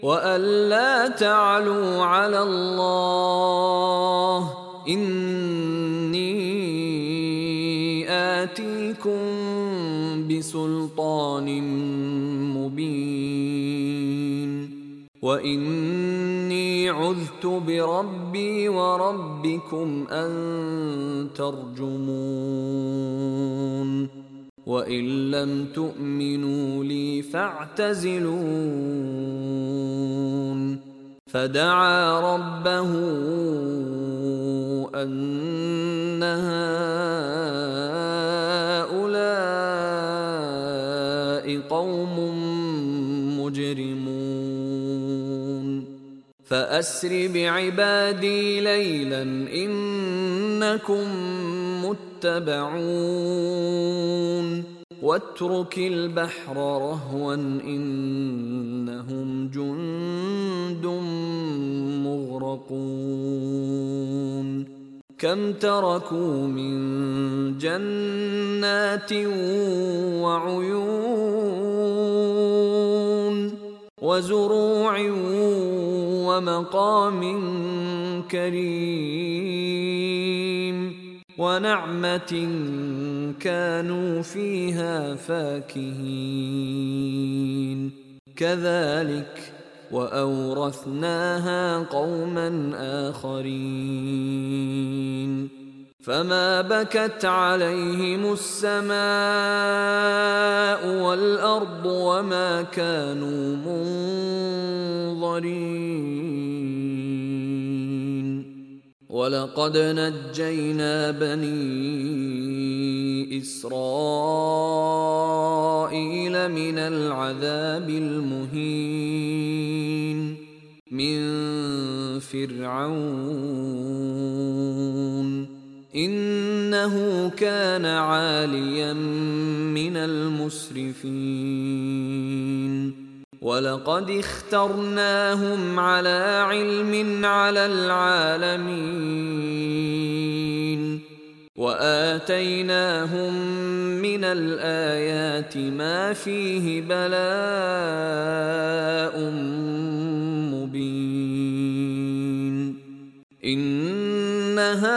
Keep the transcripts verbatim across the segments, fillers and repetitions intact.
وألا تعلوا على الله إني آتيكم بسلطان مبين وإني عذت بربي وربكم أن ترجمون وإن لم تؤمنوا لي فاعتزلون فدعا ربه أن هؤلاء قوم مجرمون فأسر بعبادي ليلا إنكم متبعون واترك البحر رهوا إنهم جند مغرقون كم تركوا من جنات وعيون وزروع ومقام كريم ونعمة كانوا فيها فاكهين كذلك وأورثناها قوما آخرين فما بكت عليهم السماء والأرض وما كانوا منظرين ولقد نجينا بني إسرائيل من العذاب المهين من فرعون إنه كان عاليا من المسرفين ولقد اخترناهم على علم على العالمين وآتيناهم من الآيات ما فيه بلاء مبين إن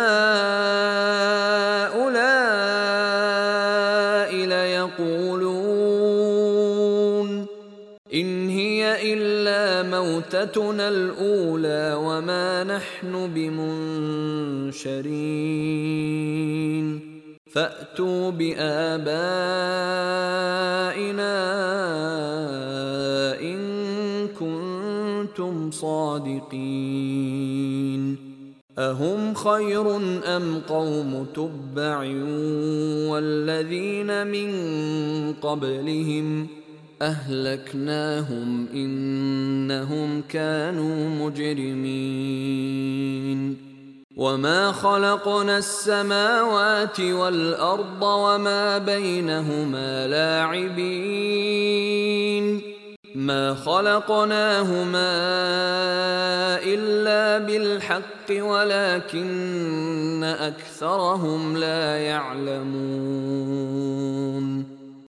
هؤلاء ليقولون إن هي إلا موتتنا الأولى وما نحن بمنشرين فأتوا بآبائنا إن كنتم صادقين أهم خير أم قوم تبع والذين من قبلهم أهلكناهم إنهم كانوا مجرمين وما خلقنا السماوات والأرض وما بينهما لاعبين ما خلقناهما إلا بالحق ولكن أكثرهم لا يعلمون